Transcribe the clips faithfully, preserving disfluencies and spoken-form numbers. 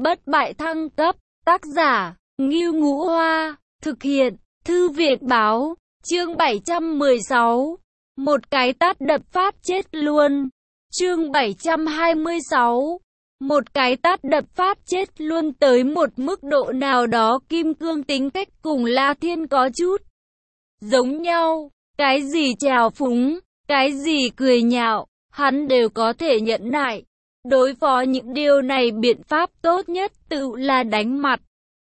Bất bại thăng cấp, tác giả, Ngưu Ngũ Hoa, thực hiện, Thư viện Báo, chương bảy trăm mười sáu, một cái tát đập phát chết luôn, chương bảy trăm hai mươi sáu, một cái tát đập phát chết luôn. Tới một mức độ nào đó, Kim Cương tính cách cùng La Thiên có chút giống nhau, cái gì trào phúng, cái gì cười nhạo, hắn đều có thể nhẫn nại. Đối phó những điều này, biện pháp tốt nhất tự là đánh mặt.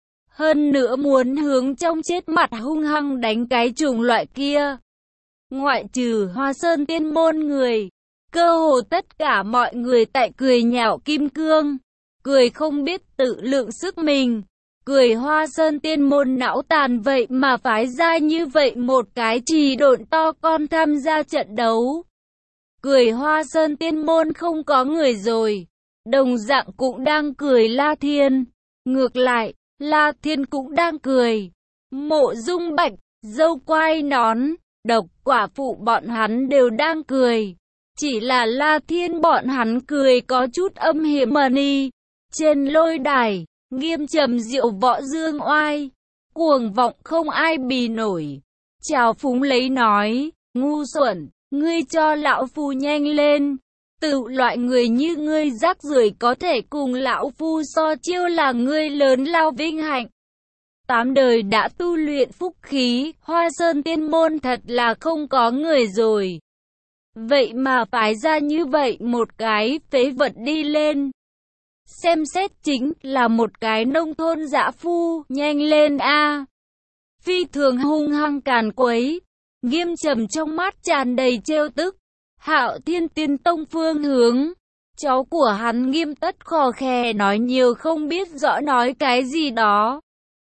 Hơn nữa muốn hướng trong chết mặt hung hăng đánh cái chủng loại kia. Ngoại trừ Hoa Sơn Tiên môn người, cơ hồ tất cả mọi người tại cười nhạo Kim Cương, cười không biết tự lượng sức mình, cười Hoa Sơn Tiên môn não tàn vậy mà phái ra như vậy một cái trì độn to con tham gia trận đấu. Cười Hoa Sơn Tiên môn không có người rồi, đồng dạng cũng đang cười La Thiên. Ngược lại, La Thiên cũng đang cười. Mộ Dung Bạch, Dâu Quai Nón, Độc Quả Phụ bọn hắn đều đang cười. Chỉ là La Thiên bọn hắn cười có chút âm hiểm mà đi. Trên lôi đài, Nghiêm Trầm Diệu Võ Dương Oai, cuồng vọng không ai bì nổi. Trào phúng lấy nói, ngu xuẩn, ngươi cho lão phu nhanh lên. Tự loại người như ngươi rác rưởi có thể cùng lão phu so chiêu là ngươi lớn lao vinh hạnh. Tám đời đã tu luyện phúc khí, Hoa Sơn Tiên môn thật là không có người rồi. Vậy mà phái ra như vậy một cái phế vật đi lên. Xem xét chính là một cái nông thôn dã phu, nhanh lên a. Phi thường hung hăng càn quấy. Nghiêm Trầm trong mắt tràn đầy trêu tức. Hạo Thiên Tiên Tông phương hướng, cháu của hắn Nghiêm Tất khò khè nói nhiều không biết rõ nói cái gì đó.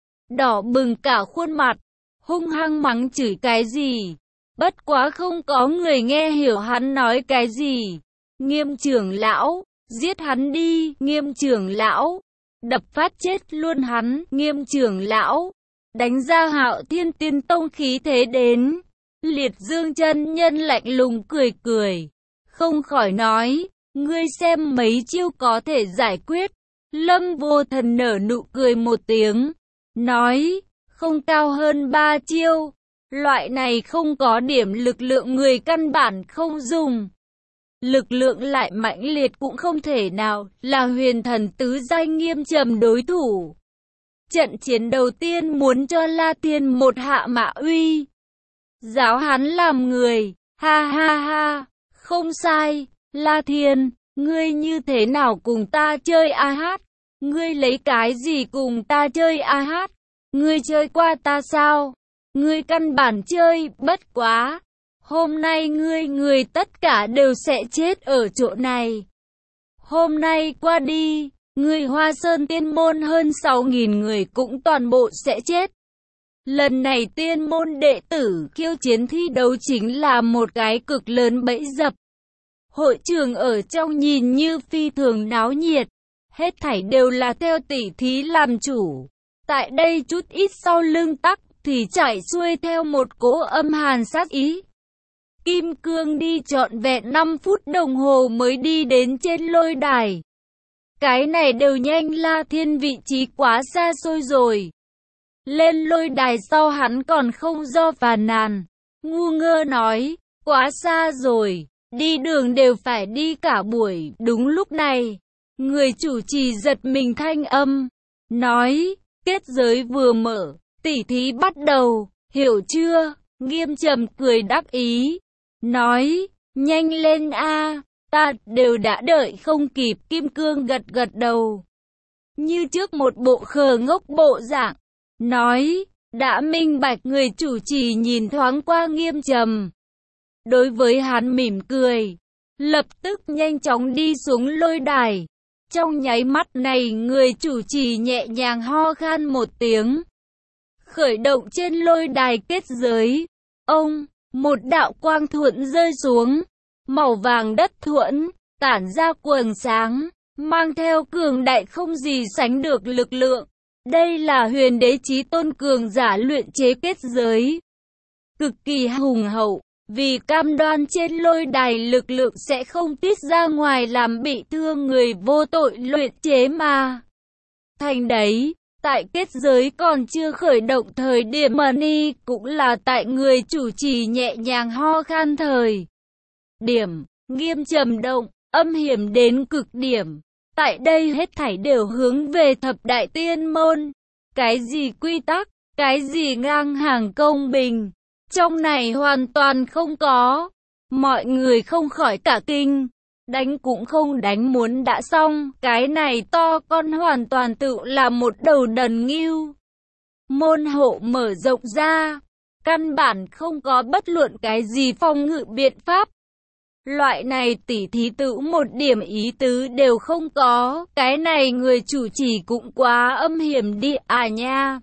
Đỏ bừng cả khuôn mặt, hung hăng mắng chửi cái gì. Bất quá không có người nghe hiểu hắn nói cái gì. Nghiêm trưởng lão, giết hắn đi, Nghiêm trưởng lão, đập phát chết luôn hắn, Nghiêm trưởng lão. Đánh ra Hạo Thiên Tiên Tông khí thế đến. Liệt Dương chân nhân lạnh lùng cười cười, không khỏi nói, ngươi xem mấy chiêu có thể giải quyết. Lâm Vô Thần nở nụ cười một tiếng, nói, không cao hơn ba chiêu, loại này không có điểm lực lượng người căn bản không dùng. Lực lượng lại mãnh liệt cũng không thể nào là huyền thần tứ giai Nghiêm Trầm đối thủ. Trận chiến đầu tiên muốn cho La Thiên một hạ mã uy. Giáo hắn làm người, ha ha ha, không sai, La Thiên, ngươi như thế nào cùng ta chơi a hát, ngươi lấy cái gì cùng ta chơi a hát, ngươi chơi qua ta sao, ngươi căn bản chơi, bất quá, hôm nay ngươi người tất cả đều sẽ chết ở chỗ này. Hôm nay qua đi, ngươi Hoa Sơn Tiên môn hơn sáu nghìn người cũng toàn bộ sẽ chết. Lần này tiên môn đệ tử khiêu chiến thi đấu chính là một cái cực lớn bẫy dập. Hội trường ở trong nhìn như phi thường náo nhiệt, hết thảy đều là theo tỉ thí làm chủ. Tại đây chút ít sau lưng tắc thì chảy xuôi theo một cỗ âm hàn sát ý. Kim Cương đi trọn vẹn năm phút đồng hồ mới đi đến trên lôi đài. Cái này đều nhanh, La Thiên vị trí quá xa xôi rồi. Lên lôi đài sau hắn còn không do phàn nàn, ngu ngơ nói, quá xa rồi, đi đường đều phải đi cả buổi. Đúng lúc này, người chủ trì giật mình thanh âm, nói, kết giới vừa mở, tỉ thí bắt đầu, hiểu chưa? Nghiêm Trầm cười đắc ý, nói, nhanh lên a, ta đều đã đợi không kịp. Kim Cương gật gật đầu, như trước một bộ khờ ngốc bộ dạng. Nói, đã minh bạch. Người chủ trì nhìn thoáng qua Nghiêm Trầm. Đối với hắn mỉm cười, lập tức nhanh chóng đi xuống lôi đài. Trong nháy mắt này, người chủ trì nhẹ nhàng ho khan một tiếng. Khởi động trên lôi đài kết giới. Ông, một đạo quang thuẫn rơi xuống. Màu vàng đất thuẫn, tản ra quầng sáng, mang theo cường đại không gì sánh được lực lượng. Đây là huyền đế chí tôn cường giả luyện chế kết giới, cực kỳ hùng hậu, vì cam đoan trên lôi đài lực lượng sẽ không tiết ra ngoài làm bị thương người vô tội luyện chế mà. thành đấy. Tại kết giới còn chưa khởi động thời điểm Money cũng là tại người chủ trì nhẹ nhàng ho khan thời điểm nghiêm trầm động, âm hiểm đến cực điểm. Tại đây hết thảy đều hướng về thập đại tiên môn. Cái gì quy tắc, cái gì ngang hàng công bình, trong này hoàn toàn không có. Mọi người không khỏi cả kinh. Đánh cũng không đánh muốn đã xong, cái này to con hoàn toàn tự là một đầu đần ngưu. Môn hộ mở rộng ra, căn bản không có bất luận cái gì phòng ngự biện pháp. Loại này tỉ thí tự một điểm ý tứ đều không có, cái này người chủ trì cũng quá âm hiểm đi à nha.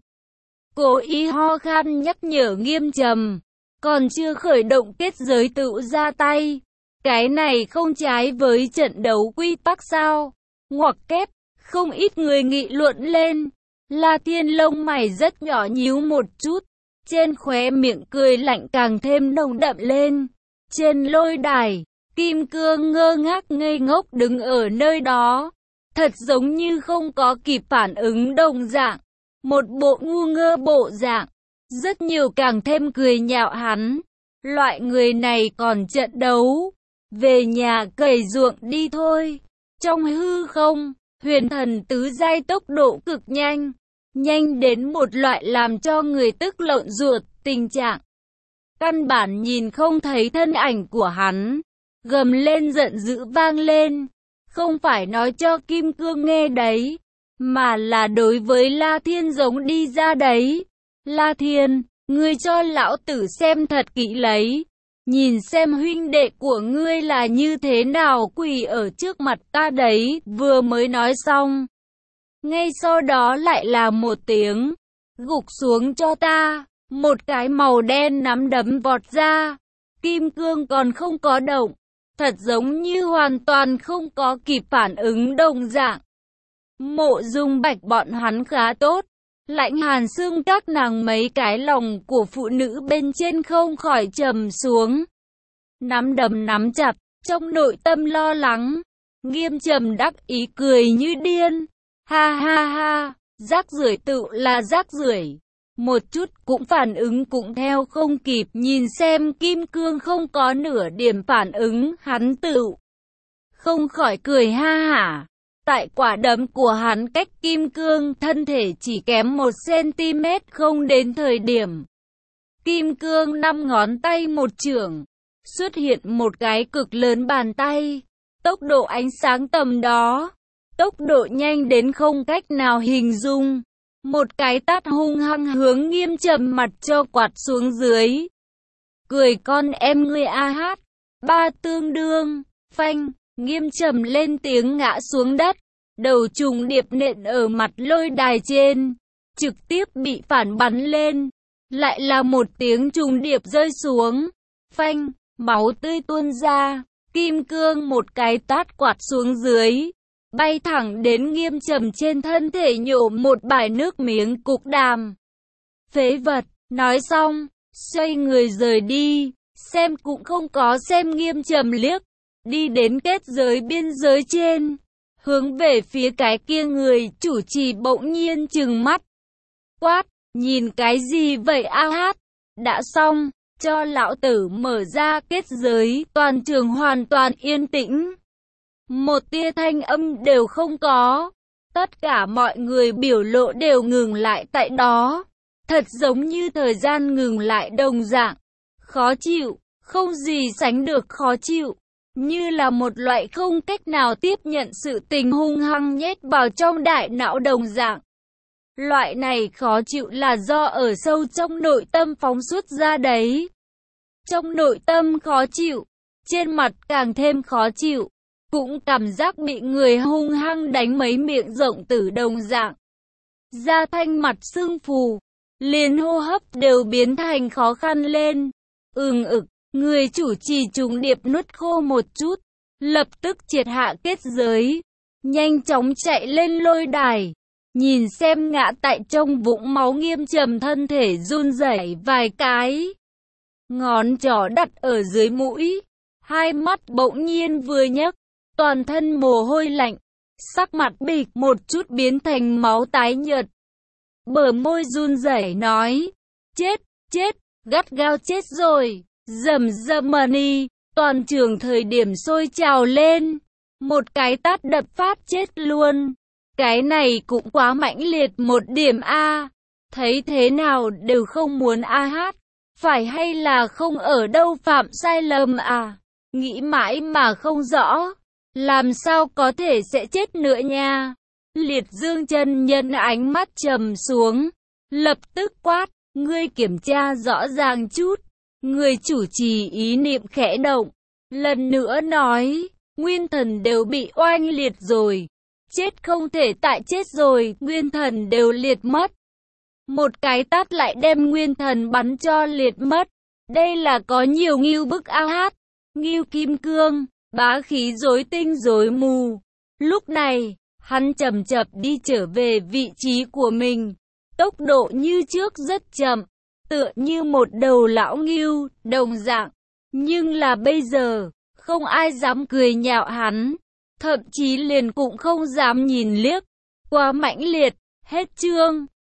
Cố ý ho khan nhắc nhở nghiêm trầm, còn chưa khởi động kết giới tự ra tay. Cái này không trái với trận đấu quy tắc sao? Ngoặc kép, không ít người nghị luận lên. La Thiên lông mày rất nhỏ nhíu một chút, trên khóe miệng cười lạnh càng thêm nồng đậm lên. Trên lôi đài, Kim Cương ngơ ngác ngây ngốc đứng ở nơi đó, thật giống như không có kịp phản ứng đồng dạng, một bộ ngu ngơ bộ dạng. Rất nhiều càng thêm cười nhạo hắn. Loại người này còn trận đấu, về nhà cày ruộng đi thôi. Trong hư không, huyền thần tứ giai tốc độ cực nhanh, nhanh đến một loại làm cho người tức lộn ruột tình trạng. Căn bản nhìn không thấy thân ảnh của hắn, gầm lên giận dữ vang lên, không phải nói cho Kim Cương nghe đấy, mà là đối với La Thiên giống đi ra đấy. La Thiên, ngươi cho lão tử xem thật kỹ lấy, nhìn xem huynh đệ của ngươi là như thế nào quỳ ở trước mặt ta đấy. Vừa mới nói xong, ngay sau đó lại là một tiếng, gục xuống cho ta. Một cái màu đen nắm đấm vọt ra, Kim Cương còn không có động, thật giống như hoàn toàn không có kịp phản ứng đồng dạng. Mộ Dung Bạch bọn hắn khá tốt, Lãnh Hàn Xương các nàng mấy cái lòng của phụ nữ bên trên không khỏi trầm xuống. Nắm đấm nắm chặt, trong nội tâm lo lắng, Nghiêm Trầm đắc ý cười như điên. Ha ha ha, rác rưởi tự là rác rưởi. Một chút cũng phản ứng cũng theo không kịp, nhìn xem Kim Cương không có nửa điểm phản ứng, hắn tự không khỏi cười ha hả. Tại quả đấm của hắn cách Kim Cương thân thể chỉ kém một xăng-ti-mét không đến thời điểm. Kim Cương năm ngón tay một chưởng, xuất hiện một cái cực lớn bàn tay, tốc độ ánh sáng tầm đó, tốc độ nhanh đến không cách nào hình dung. Một cái tát hung hăng hướng Nghiêm Trầm mặt cho quạt xuống dưới. Cười con em ngươi a hát, ba tương đương, phanh, Nghiêm Trầm lên tiếng ngã xuống đất, đầu trùng điệp nện ở mặt lôi đài trên, trực tiếp bị phản bắn lên, lại là một tiếng trùng điệp rơi xuống, phanh, máu tươi tuôn ra, Kim Cương một cái tát quạt xuống dưới, bay thẳng đến Nghiêm Trầm trên thân thể nhổ một bãi nước miếng cục đàm. Phế vật, nói xong, xoay người rời đi, xem cũng không có xem Nghiêm Trầm liếc, đi đến kết giới biên giới trên, hướng về phía cái kia người chủ trì bỗng nhiên trừng mắt. Quát, nhìn cái gì vậy a hát, đã xong, cho lão tử mở ra kết giới, toàn trường hoàn toàn yên tĩnh. Một tia thanh âm đều không có, tất cả mọi người biểu lộ đều ngừng lại tại đó, thật giống như thời gian ngừng lại đồng dạng, khó chịu, không gì sánh được khó chịu, như là một loại không cách nào tiếp nhận sự tình hung hăng nhét vào trong đại não đồng dạng. Loại này khó chịu là do ở sâu trong nội tâm phóng xuất ra đấy. Trong nội tâm khó chịu, trên mặt càng thêm khó chịu, cũng cảm giác bị người hung hăng đánh mấy miệng rộng tử đồng dạng. Da thanh mặt sưng phù, liền hô hấp đều biến thành khó khăn lên. Ừm ực, người chủ trì trùng điệp nuốt khô một chút, lập tức triệt hạ kết giới, nhanh chóng chạy lên lôi đài, nhìn xem ngã tại trong vũng máu Nghiêm Trầm thân thể run rẩy vài cái, ngón trỏ đặt ở dưới mũi, hai mắt bỗng nhiên vừa nhấc, toàn thân mồ hôi lạnh, sắc mặt bịch một chút biến thành máu tái nhợt. Bờ môi run rẩy nói, chết, chết, gắt gao chết rồi, rầm rầm mani, toàn trường thời điểm sôi trào lên, một cái tát đập phát chết luôn, cái này cũng quá mãnh liệt một điểm a, thấy thế nào đều không muốn a hát, phải hay là không ở đâu phạm sai lầm à, nghĩ mãi mà không rõ, làm sao có thể sẽ chết nữa nha. Liệt Dương chân nhân ánh mắt trầm xuống, lập tức quát, ngươi kiểm tra rõ ràng chút. Người chủ trì ý niệm khẽ động, lần nữa nói, nguyên thần đều bị oanh liệt rồi, chết không thể tại chết rồi, nguyên thần đều liệt mất. Một cái tát lại đem nguyên thần bắn cho liệt mất, đây là có nhiều ngưu bức a hát, ngưu kim cương, bá khí rối tinh rối mù. Lúc này, hắn chậm chậm đi trở về vị trí của mình, tốc độ như trước rất chậm, tựa như một đầu lão ngưu, đồng dạng. Nhưng là bây giờ, không ai dám cười nhạo hắn, thậm chí liền cũng không dám nhìn liếc, quá mãnh liệt, hết chương.